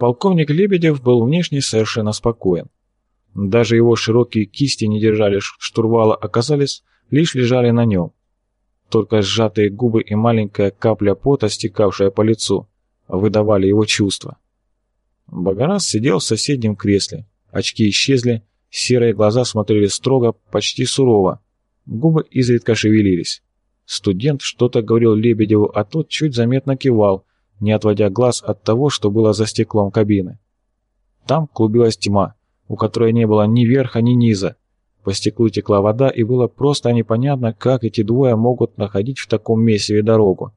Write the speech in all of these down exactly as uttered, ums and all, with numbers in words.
Полковник Лебедев был внешне совершенно спокоен. Даже его широкие кисти не держали штурвала, оказались, лишь лежали на нем. Только сжатые губы и маленькая капля пота, стекавшая по лицу, выдавали его чувства. Багарас сидел в соседнем кресле. Очки исчезли, серые глаза смотрели строго, почти сурово. Губы изредка шевелились. Студент что-то говорил Лебедеву, а тот чуть заметно кивал, не отводя глаз от того, что было за стеклом кабины. Там клубилась тьма, у которой не было ни верха, ни низа. По стеклу текла вода, и было просто непонятно, как эти двое могут находить в таком месиве дорогу.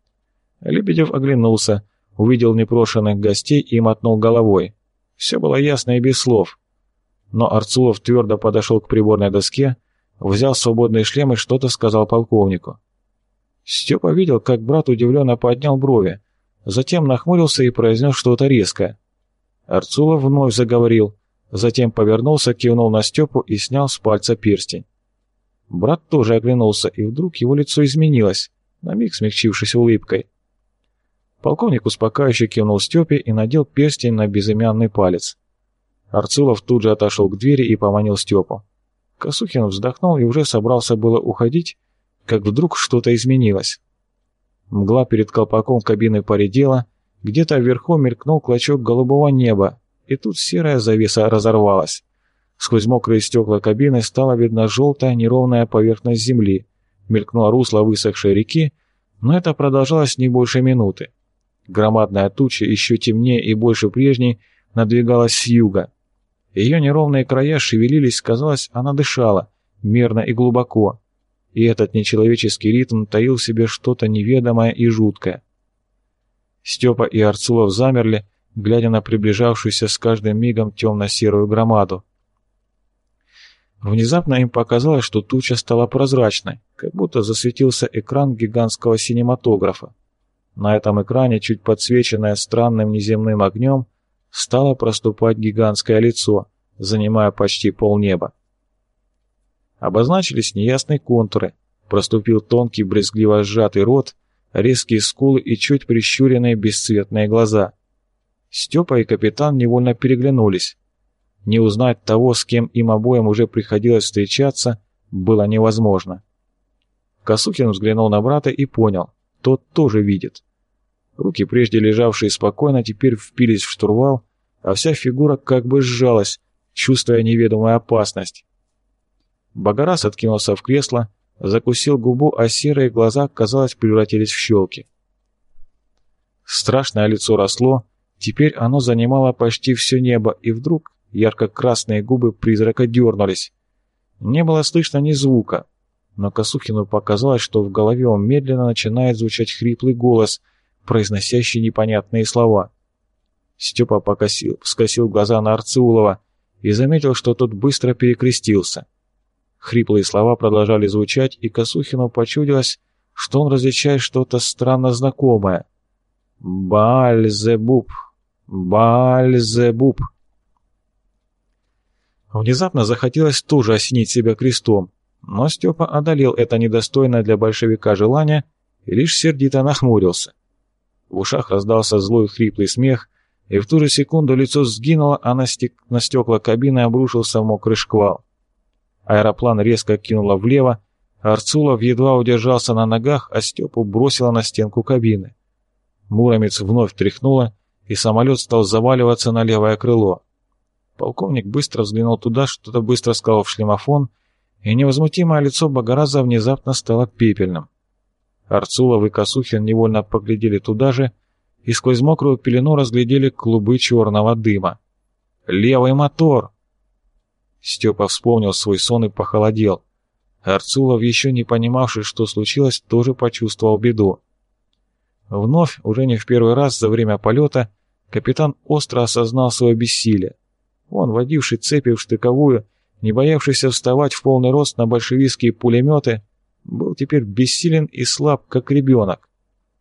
Лебедев оглянулся, увидел непрошенных гостей и мотнул головой. Все было ясно и без слов. Но Арцулов твердо подошел к приборной доске, взял свободный шлем и что-то сказал полковнику. Степа видел, как брат удивленно поднял брови, затем нахмурился и произнес что-то резкое. Арцулов вновь заговорил, затем повернулся, кивнул на Степу и снял с пальца перстень. Брат тоже оглянулся, и вдруг его лицо изменилось, на миг смягчившись улыбкой. Полковник успокаивающе кивнул Степе и надел перстень на безымянный палец. Арцулов тут же отошел к двери и поманил Степу. Косухин вздохнул и уже собрался было уходить, как вдруг что-то изменилось. Мгла перед колпаком кабины поредела, где-то вверху мелькнул клочок голубого неба, и тут серая завеса разорвалась. Сквозь мокрые стекла кабины стала видна желтая неровная поверхность земли, мелькнуло русло высохшей реки, но это продолжалось не больше минуты. Громадная туча, еще темнее и больше прежней, надвигалась с юга. Ее неровные края шевелились, казалось, она дышала, мерно и глубоко, и этот нечеловеческий ритм таил в себе что-то неведомое и жуткое. Степа и Арцулов замерли, глядя на приближавшуюся с каждым мигом темно-серую громаду. Внезапно им показалось, что туча стала прозрачной, как будто засветился экран гигантского синематографа. На этом экране, чуть подсвеченное странным неземным огнем, стало проступать гигантское лицо, занимая почти полнеба. Обозначились неясные контуры, проступил тонкий брезгливо сжатый рот, резкие скулы и чуть прищуренные бесцветные глаза. Степа и капитан невольно переглянулись. Не узнать того, с кем им обоим уже приходилось встречаться, было невозможно. Косухин взглянул на брата и понял, тот тоже видит. Руки, прежде лежавшие спокойно, теперь впились в штурвал, а вся фигура как бы сжалась, чувствуя неведомую опасность. Багарас откинулся в кресло, закусил губу, а серые глаза, казалось, превратились в щелки. Страшное лицо росло, теперь оно занимало почти все небо, и вдруг ярко-красные губы призрака дернулись. Не было слышно ни звука, но Косухину показалось, что в голове он медленно начинает звучать хриплый голос, произносящий непонятные слова. Степа покосил, скосил глаза на Арцулова и заметил, что тот быстро перекрестился. Хриплые слова продолжали звучать, и Косухину почудилось, что он различает что-то странно знакомое. «Бааль-зе-буб! Бааль-зе-буб!» Внезапно захотелось тоже осенить себя крестом, но Степа одолел это недостойное для большевика желание и лишь сердито нахмурился. В ушах раздался злой хриплый смех, и в ту же секунду лицо сгинуло, а на, стек... на стекла кабины обрушился мокрый шквал. Аэроплан резко кинуло влево, а Арцулов едва удержался на ногах, а Степу бросило на стенку кабины. Муромец вновь тряхнуло, и самолет стал заваливаться на левое крыло. Полковник быстро взглянул туда, что-то быстро сказал в шлемофон, и невозмутимое лицо Багараза внезапно стало пепельным. Арцулов и Косухин невольно поглядели туда же и сквозь мокрую пелену разглядели клубы черного дыма. «Левый мотор!» Степа вспомнил свой сон и похолодел. Арцулов, еще не понимавший, что случилось, тоже почувствовал беду. Вновь, уже не в первый раз за время полета, капитан остро осознал свое бессилие. Он, водивший цепи в штыковую, не боявшийся вставать в полный рост на большевистские пулеметы, был теперь бессилен и слаб, как ребенок.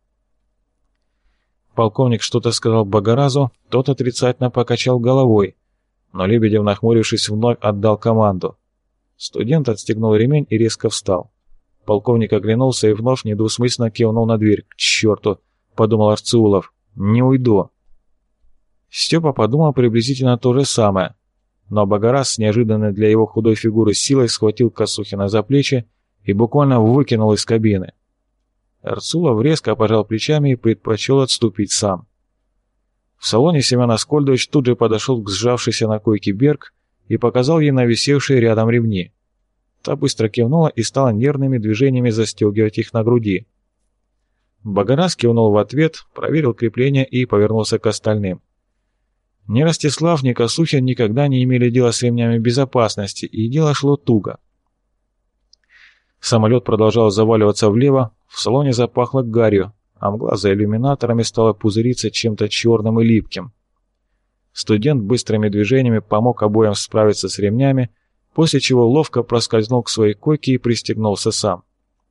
Полковник что-то сказал Багаразу, тот отрицательно покачал головой, но Лебедев, нахмурившись, вновь отдал команду. Студент отстегнул ремень и резко встал. Полковник оглянулся и вновь недвусмысленно кивнул на дверь. «К черту!» — подумал Арцулов. «Не уйду!» Степа подумал приблизительно то же самое, но Багарас с неожиданной для его худой фигуры силой схватил Косухина за плечи и буквально выкинул из кабины. Арцулов резко пожал плечами и предпочел отступить сам. В салоне Семен Аскольдович тут же подошел к сжавшейся на койке Берг и показал ей на висевшие рядом ремни. Та быстро кивнула и стала нервными движениями застегивать их на груди. Багарас кивнул в ответ, проверил крепление и повернулся к остальным. Ни Ростислав, ни Косухин никогда не имели дела с ремнями безопасности, и дело шло туго. Самолет продолжал заваливаться влево, в салоне запахло гарью, а мгла за иллюминаторами стала пузыриться чем-то черным и липким. Студент быстрыми движениями помог обоим справиться с ремнями, после чего ловко проскользнул к своей койке и пристегнулся сам.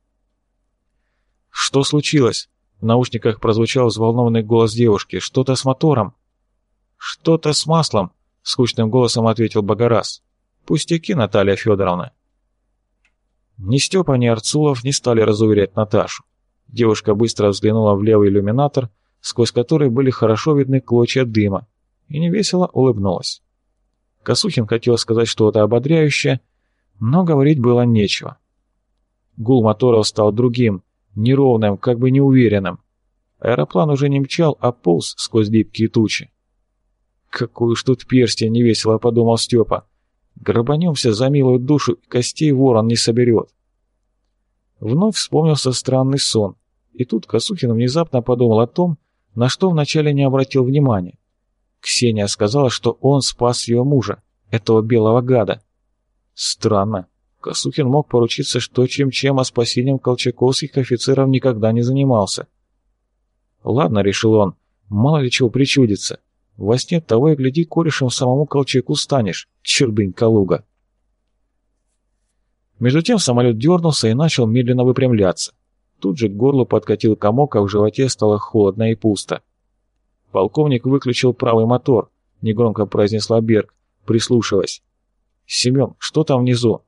«Что случилось?» В наушниках прозвучал взволнованный голос девушки. «Что-то с мотором?» «Что-то с маслом», — скучным голосом ответил Багарас. «Пустяки, Наталья Федоровна». Ни Степа, ни Арцулов не стали разуверять Наташу. Девушка быстро взглянула в левый иллюминатор, сквозь который были хорошо видны клочья дыма, и невесело улыбнулась. Косухин хотел сказать что-то ободряющее, но говорить было нечего. Гул моторов стал другим, неровным, как бы неуверенным. Аэроплан уже не мчал, а полз сквозь липкие тучи. «Какой уж тут перстень!» — невесело подумал Степа. «Грабанемся за милую душу, и костей ворон не соберет». Вновь вспомнился странный сон, и тут Косухин внезапно подумал о том, на что вначале не обратил внимания. Ксения сказала, что он спас ее мужа, этого белого гада. Странно. Косухин мог поручиться, что чем-чем, а спасением колчаковских офицеров никогда не занимался. «Ладно», — решил он, — «мало ли чего причудится. Во сне того и гляди, корешем самому Колчаку станешь, чердынь Калуга». Между тем самолет дернулся и начал медленно выпрямляться. Тут же к горлу подкатил комок, а в животе стало холодно и пусто. Полковник выключил правый мотор, негромко произнесла Берг, прислушиваясь. «Семен, что там внизу?»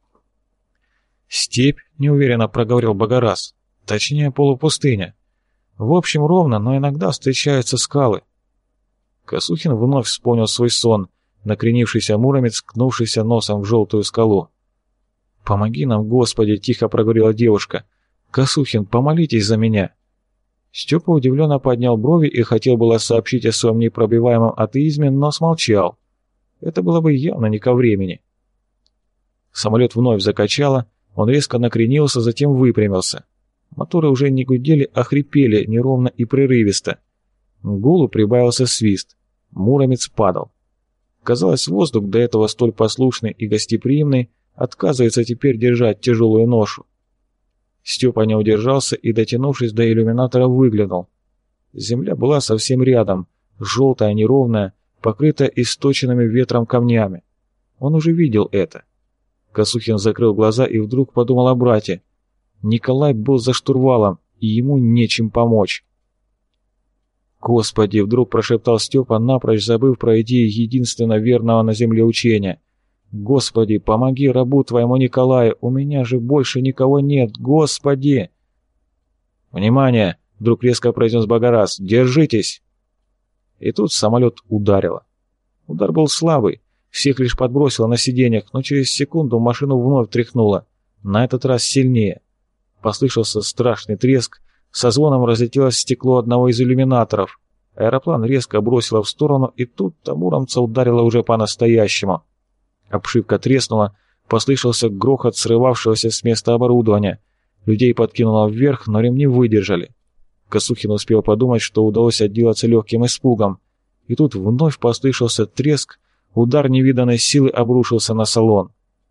«Степь», — неуверенно проговорил Багарас. «Точнее, полупустыня. В общем, ровно, но иногда встречаются скалы». Косухин вновь вспомнил свой сон, накренившийся муромец, ткнувшийся носом в желтую скалу. «Помоги нам, Господи!» — тихо проговорила девушка. «Косухин, помолитесь за меня!» Степа удивленно поднял брови и хотел было сообщить о своем непробиваемом атеизме, но смолчал. Это было бы явно не ко времени. Самолет вновь закачало, он резко накренился, затем выпрямился. Моторы уже не гудели, а хрипели неровно и прерывисто. К гулу прибавился свист. Муромец падал. Казалось, воздух, до этого столь послушный и гостеприимный, отказывается теперь держать тяжелую ношу. Степа не удержался и, дотянувшись до иллюминатора, выглянул. Земля была совсем рядом, желтая, неровная, покрытая источенными ветром камнями. Он уже видел это. Косухин закрыл глаза и вдруг подумал о брате. Николай был за штурвалом, и ему нечем помочь. «Господи!» — вдруг прошептал Степа, напрочь забыв про идеи единственно верного на земле учения. «Господи, помоги рабу твоему Николаю, у меня же больше никого нет, Господи!» «Внимание!» — вдруг резко произнес Багарас. «Держитесь!» И тут самолет ударило. Удар был слабый, всех лишь подбросило на сиденьях, но через секунду машину вновь тряхнуло, на этот раз сильнее. Послышался страшный треск, со звоном разлетелось стекло одного из иллюминаторов. Аэроплан резко бросило в сторону, и тут-то Муромца ударило уже по-настоящему. Обшивка треснула, послышался грохот срывавшегося с места оборудования. Людей подкинуло вверх, но ремни выдержали. Косухин успел подумать, что удалось отделаться легким испугом. И тут вновь послышался треск, удар невиданной силы обрушился на салон.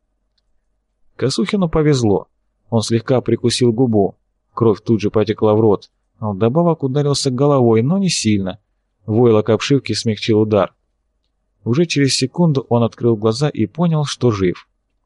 Косухину повезло. Он слегка прикусил губу. Кровь тут же потекла в рот. Он вдобавок ударился головой, но не сильно. Войлок обшивки смягчил удар. Уже через секунду он открыл глаза и понял, что жив.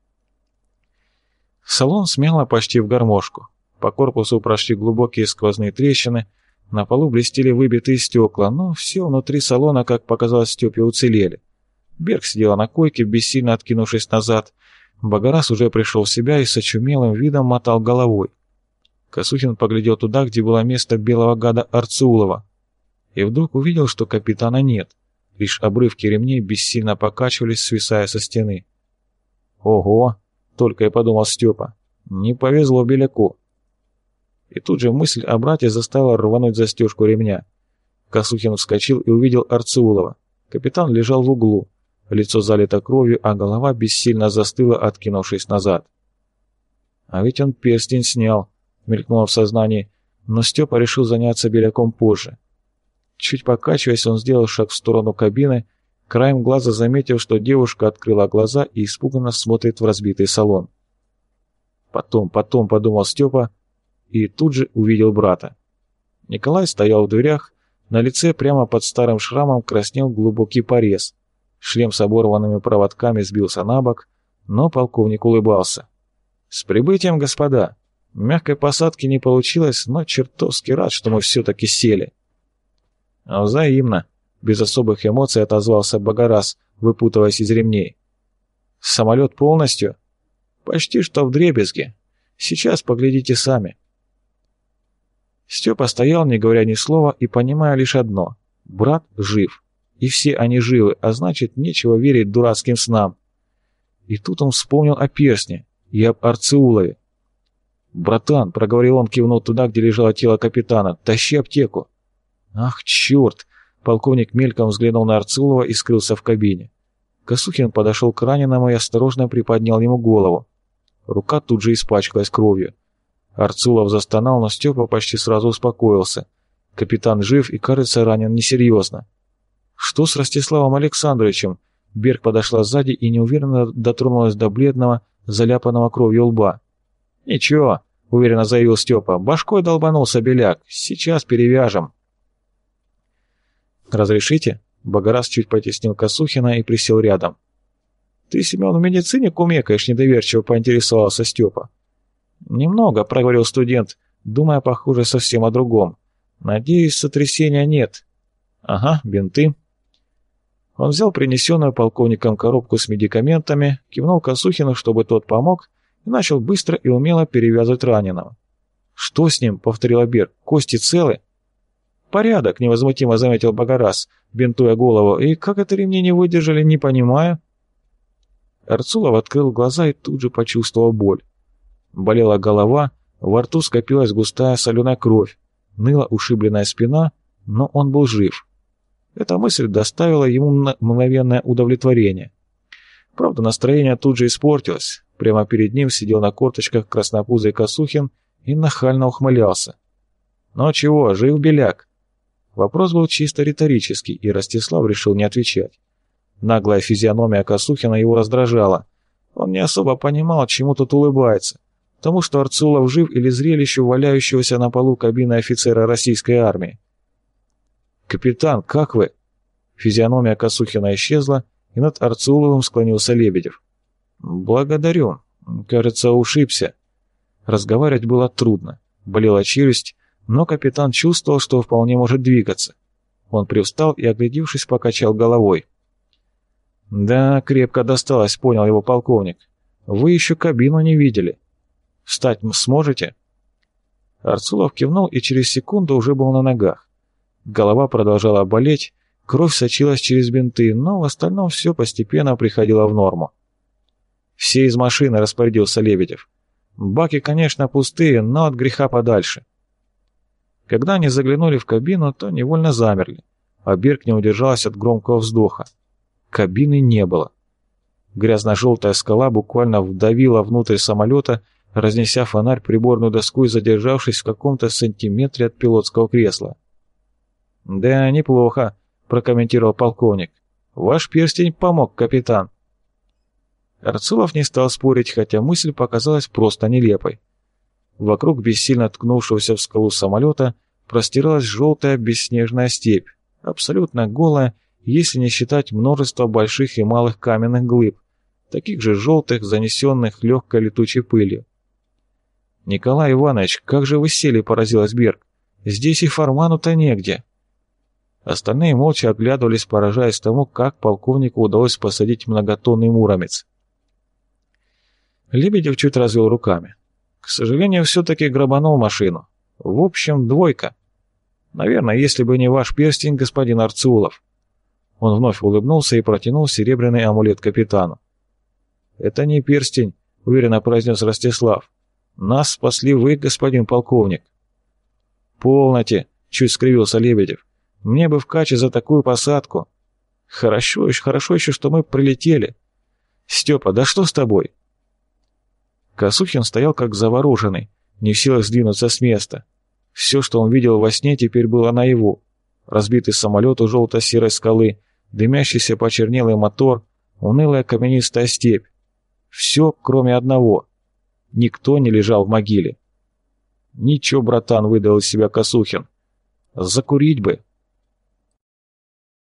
Салон смяло почти в гармошку. По корпусу прошли глубокие сквозные трещины, на полу блестели выбитые стекла, но все внутри салона, как показалось Степе, уцелели. Берг сидела на койке, бессильно откинувшись назад. Багарас уже пришел в себя и с очумелым видом мотал головой. Косухин поглядел туда, где было место белого гада Арцулова, и вдруг увидел, что капитана нет. Лишь обрывки ремней бессильно покачивались, свисая со стены. «Ого!» — только и подумал Степа. «Не повезло Беляку». И тут же мысль о брате заставила рвануть застежку ремня. Косухин вскочил и увидел Арцеулова. Капитан лежал в углу, лицо залито кровью, а голова бессильно застыла, откинувшись назад. «А ведь он перстень снял», — мелькнуло в сознании, но Степа решил заняться Беляком позже. Чуть покачиваясь, он сделал шаг в сторону кабины, краем глаза заметив, что девушка открыла глаза и испуганно смотрит в разбитый салон. «Потом, потом», — подумал Степа, и тут же увидел брата. Николай стоял в дверях, на лице прямо под старым шрамом краснел глубокий порез. Шлем с оборванными проводками сбился на бок, но полковник улыбался. «С прибытием, господа! Мягкой посадки не получилось, но чертовски рад, что мы все-таки сели». «Взаимно», — без особых эмоций отозвался Богораз, выпутываясь из ремней. «Самолет полностью?» «Почти что вдребезги. Сейчас поглядите сами». Степа стоял, не говоря ни слова, и понимая лишь одно — брат жив. И все они живы, а значит, нечего верить дурацким снам. И тут он вспомнил о перстне и об Арцеулове. «Братан», — проговорил он, кивнув туда, где лежало тело капитана, — «тащи аптеку». «Ах, черт!» — полковник мельком взглянул на Арцеулова и скрылся в кабине. Косухин подошел к раненому и осторожно приподнял ему голову. Рука тут же испачкалась кровью. Арцеулов застонал, но Степа почти сразу успокоился. Капитан жив и, кажется, ранен несерьезно. «Что с Ростиславом Александровичем?» Берг подошла сзади и неуверенно дотронулась до бледного, заляпанного кровью лба. «Ничего», — уверенно заявил Степа, — «башкой долбанулся Беляк. Сейчас перевяжем». «Разрешите?» — Богораз чуть потеснил Косухина и присел рядом. «Ты, Семен, в медицине кумекаешь?» — недоверчиво поинтересовался Степа. «Немного», — проговорил студент, думая, похоже, совсем о другом. «Надеюсь, сотрясения нет». «Ага, бинты». Он взял принесенную полковником коробку с медикаментами, кивнул Косухину, чтобы тот помог, и начал быстро и умело перевязывать раненого. «Что с ним?» — повторила Берг. «Кости целы?» «Порядок», — невозмутимо заметил Богораз, бинтуя голову. «И как это ремни не выдержали, не понимаю». Арцулов открыл глаза и тут же почувствовал боль. Болела голова, во рту скопилась густая соленая кровь, ныла ушибленная спина, но он был жив. Эта мысль доставила ему мгновенное удовлетворение. Правда, настроение тут же испортилось. Прямо перед ним сидел на корточках краснопузый Косухин и нахально ухмылялся. «Ну чего, жив Беляк?» Вопрос был чисто риторический, и Ростислав решил не отвечать. Наглая физиономия Косухина его раздражала. Он не особо понимал, чему тут улыбается. Тому, что Арцулов жив, или зрелищу валяющегося на полу кабины офицера российской армии. «Капитан, как вы?» Физиономия Косухина исчезла, и над Арцуловым склонился Лебедев. «Благодарю. Кажется, ушибся». Разговаривать было трудно. Болела челюсть, но капитан чувствовал, что вполне может двигаться. Он привстал и, оглядевшись, покачал головой. «Да, крепко досталось», — понял его полковник. «Вы еще кабину не видели. Встать сможете?» Арцулов кивнул и через секунду уже был на ногах. Голова продолжала болеть, кровь сочилась через бинты, но в остальном все постепенно приходило в норму. «Все из машины», — распорядился Лебедев. «Баки, конечно, пустые, но от греха подальше». Когда они заглянули в кабину, то невольно замерли, а Берг не удержалась от громкого вздоха. Кабины не было. Грязно-желтая скала буквально вдавила внутрь самолета, разнеся фонарь, приборную доску и задержавшись в каком-то сантиметре от пилотского кресла. «Да, неплохо», — прокомментировал полковник. «Ваш перстень помог, капитан». Арцулов не стал спорить, хотя мысль показалась просто нелепой. Вокруг бессильно ткнувшегося в скалу самолета простиралась желтая бесснежная степь, абсолютно голая, если не считать множество больших и малых каменных глыб, таких же желтых, занесенных легкой летучей пылью. «Николай Иванович, как же вы сели?» — поразилась Берг. «Здесь и фарману-то негде». Остальные молча оглядывались, поражаясь тому, как полковнику удалось посадить многотонный муромец. Лебедев чуть развел руками. «К сожалению, все-таки грабанул машину. В общем, двойка. Наверное, если бы не ваш перстень, господин Арцеулов». Он вновь улыбнулся и протянул серебряный амулет капитану. «Это не перстень», — уверенно произнес Ростислав. «Нас спасли вы, господин полковник». «Полноте», — чуть скривился Лебедев. «Мне бы в Каче за такую посадку». «Хорошо еще, хорошо еще, что мы прилетели. Степа, да что с тобой?» Косухин стоял как завороженный, не в силах сдвинуться с места. Все, что он видел во сне, теперь было наяву. Разбитый самолет у желто-серой скалы, дымящийся почернелый мотор, унылая каменистая степь. Все, кроме одного. Никто не лежал в могиле. «Ничего, братан», — выдал из себя Косухин. «Закурить бы».